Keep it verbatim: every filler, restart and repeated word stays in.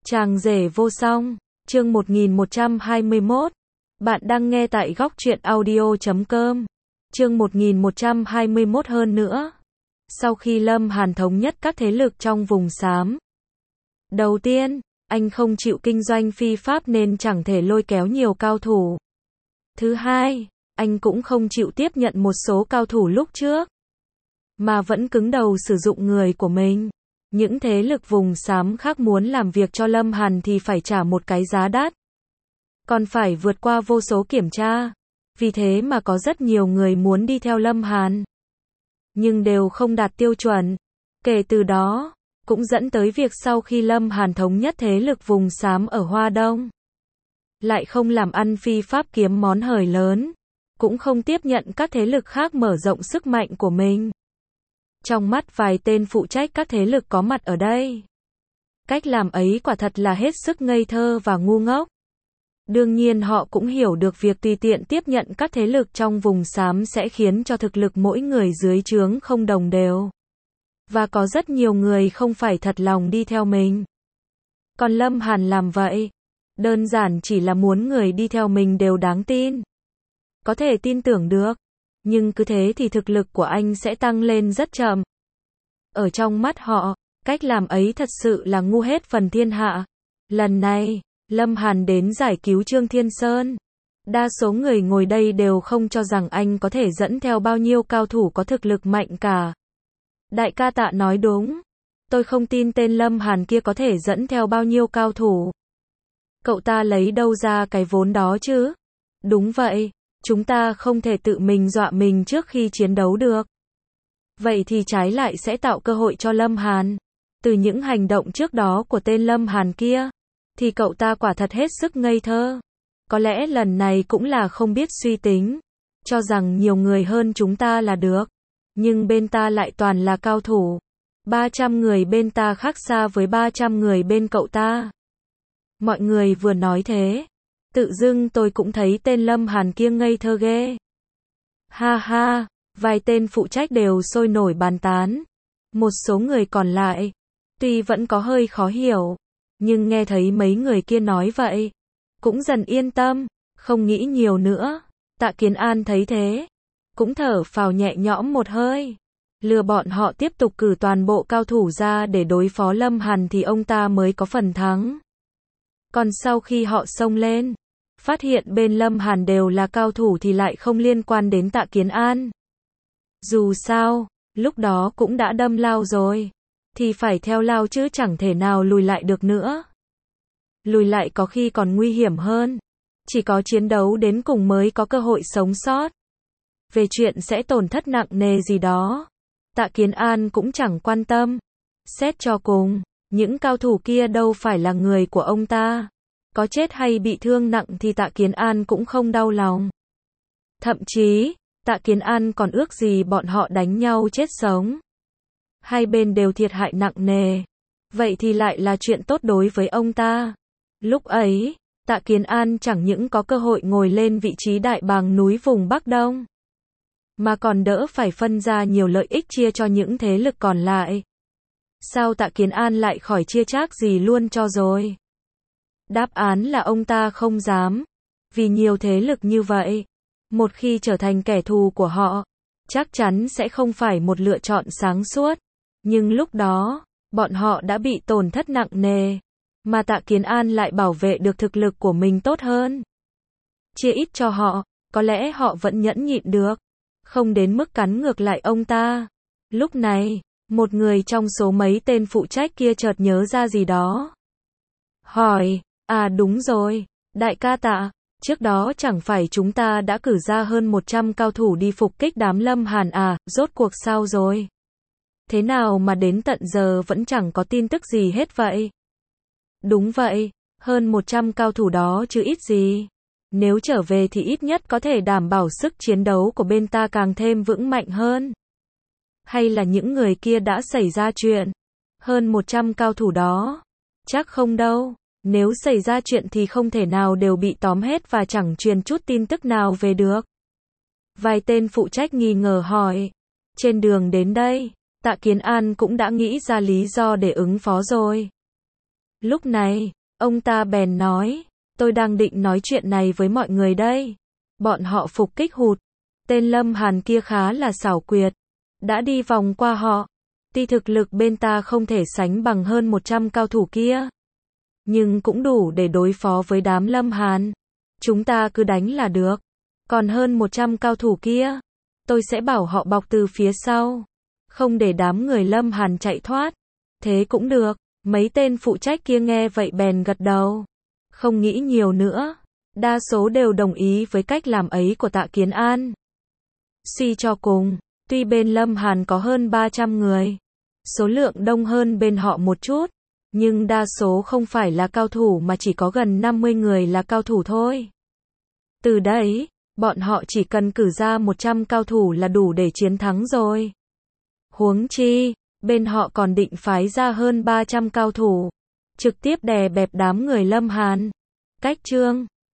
Chàng rể vô song, chương một nghìn một trăm hai mươi mốt. Bạn đang nghe tại góc truyện audio chấm com. Chương một nghìn một trăm hai mươi mốt hơn nữa. Sau khi Lâm Hàn thống nhất các thế lực trong vùng xám. Đầu tiên, anh không chịu kinh doanh phi pháp nên chẳng thể lôi kéo nhiều cao thủ. Thứ hai, anh cũng không chịu tiếp nhận một số cao thủ lúc trước, mà vẫn cứng đầu sử dụng người của mình. Những thế lực vùng xám khác muốn làm việc cho Lâm Hàn thì phải trả một cái giá đắt, còn phải vượt qua vô số kiểm tra. Vì thế mà có rất nhiều người muốn đi theo Lâm Hàn, nhưng đều không đạt tiêu chuẩn. Kể từ đó, cũng dẫn tới việc sau khi Lâm Hàn thống nhất thế lực vùng xám ở Hoa Đông, lại không làm ăn phi pháp kiếm món hời lớn, cũng không tiếp nhận các thế lực khác mở rộng sức mạnh của mình. Trong mắt vài tên phụ trách các thế lực có mặt ở đây, cách làm ấy quả thật là hết sức ngây thơ và ngu ngốc. Đương nhiên họ cũng hiểu được việc tùy tiện tiếp nhận các thế lực trong vùng xám sẽ khiến cho thực lực mỗi người dưới trướng không đồng đều, và có rất nhiều người không phải thật lòng đi theo mình. Còn Lâm Hàn làm vậy, đơn giản chỉ là muốn người đi theo mình đều đáng tin, có thể tin tưởng được. Nhưng cứ thế thì thực lực của anh sẽ tăng lên rất chậm. Ở trong mắt họ, cách làm ấy thật sự là ngu hết phần thiên hạ. Lần này, Lâm Hàn đến giải cứu Trương Thiên Sơn. Đa số người ngồi đây đều không cho rằng anh có thể dẫn theo bao nhiêu cao thủ có thực lực mạnh cả. Đại ca Tạ nói đúng. Tôi không tin tên Lâm Hàn kia có thể dẫn theo bao nhiêu cao thủ. Cậu ta lấy đâu ra cái vốn đó chứ? Đúng vậy. Chúng ta không thể tự mình dọa mình trước khi chiến đấu được. Vậy thì trái lại sẽ tạo cơ hội cho Lâm Hàn. Từ những hành động trước đó của tên Lâm Hàn kia, thì cậu ta quả thật hết sức ngây thơ. Có lẽ lần này cũng là không biết suy tính, cho rằng nhiều người hơn chúng ta là được. Nhưng bên ta lại toàn là cao thủ. ba trăm người bên ta khác xa với ba trăm người bên cậu ta. Mọi người vừa nói thế, tự dưng tôi cũng thấy tên Lâm Hàn kia ngây thơ ghê. Ha ha, vài tên phụ trách đều sôi nổi bàn tán. Một số người còn lại, tuy vẫn có hơi khó hiểu, nhưng nghe thấy mấy người kia nói vậy, cũng dần yên tâm, không nghĩ nhiều nữa. Tạ Kiến An thấy thế, cũng thở phào nhẹ nhõm một hơi. Lừa bọn họ tiếp tục cử toàn bộ cao thủ ra để đối phó Lâm Hàn thì ông ta mới có phần thắng. Còn sau khi họ xông lên, phát hiện bên Lâm Hàn đều là cao thủ thì lại không liên quan đến Tạ Kiến An. Dù sao, lúc đó cũng đã đâm lao rồi, thì phải theo lao chứ chẳng thể nào lùi lại được nữa. Lùi lại có khi còn nguy hiểm hơn. Chỉ có chiến đấu đến cùng mới có cơ hội sống sót. Về chuyện sẽ tổn thất nặng nề gì đó, Tạ Kiến An cũng chẳng quan tâm. Xét cho cùng, những cao thủ kia đâu phải là người của ông ta. Có chết hay bị thương nặng thì Tạ Kiến An cũng không đau lòng. Thậm chí, Tạ Kiến An còn ước gì bọn họ đánh nhau chết sống. Hai bên đều thiệt hại nặng nề. Vậy thì lại là chuyện tốt đối với ông ta. Lúc ấy, Tạ Kiến An chẳng những có cơ hội ngồi lên vị trí đại bàng núi vùng Bắc Đông, mà còn đỡ phải phân ra nhiều lợi ích chia cho những thế lực còn lại. Sao Tạ Kiến An lại khỏi chia chác gì luôn cho rồi? Đáp án là ông ta không dám. Vì nhiều thế lực như vậy, một khi trở thành kẻ thù của họ, chắc chắn sẽ không phải một lựa chọn sáng suốt. Nhưng lúc đó, bọn họ đã bị tổn thất nặng nề, mà Tạ Kiến An lại bảo vệ được thực lực của mình tốt hơn. Chia ít cho họ, có lẽ họ vẫn nhẫn nhịn được, không đến mức cắn ngược lại ông ta. Lúc này, một người trong số mấy tên phụ trách kia chợt nhớ ra gì đó. Hỏi, à đúng rồi, đại ca Tạ, trước đó chẳng phải chúng ta đã cử ra hơn một trăm cao thủ đi phục kích đám Lâm Hàn à, rốt cuộc sao rồi? Thế nào mà đến tận giờ vẫn chẳng có tin tức gì hết vậy? Đúng vậy, hơn một trăm cao thủ đó chứ ít gì. Nếu trở về thì ít nhất có thể đảm bảo sức chiến đấu của bên ta càng thêm vững mạnh hơn. Hay là những người kia đã xảy ra chuyện? Hơn một trăm cao thủ đó? Chắc không đâu. Nếu xảy ra chuyện thì không thể nào đều bị tóm hết và chẳng truyền chút tin tức nào về được. Vài tên phụ trách nghi ngờ hỏi. Trên đường đến đây, Tạ Kiến An cũng đã nghĩ ra lý do để ứng phó rồi. Lúc này, Ông ta bèn nói, tôi đang định nói chuyện này với mọi người đây. Bọn họ phục kích hụt. Tên Lâm Hàn kia khá là xảo quyệt. Đã đi vòng qua họ. Tuy thực lực bên ta không thể sánh bằng hơn một trăm cao thủ kia, nhưng cũng đủ để đối phó với đám Lâm Hàn. Chúng ta cứ đánh là được. Còn hơn một trăm cao thủ kia, tôi sẽ bảo họ bọc từ phía sau, không để đám người Lâm Hàn chạy thoát. Thế cũng được. Mấy tên phụ trách kia nghe vậy bèn gật đầu. Không nghĩ nhiều nữa. Đa số đều đồng ý với cách làm ấy của Tạ Kiến An. Suy cho cùng, tuy bên Lâm Hàn có hơn ba trăm người, số lượng đông hơn bên họ một chút, nhưng đa số không phải là cao thủ mà chỉ có gần năm mươi người là cao thủ thôi. Từ đấy, bọn họ chỉ cần cử ra một trăm cao thủ là đủ để chiến thắng rồi. Huống chi, bên họ còn định phái ra hơn ba trăm cao thủ, trực tiếp đè bẹp đám người Lâm Hàn. Cách chương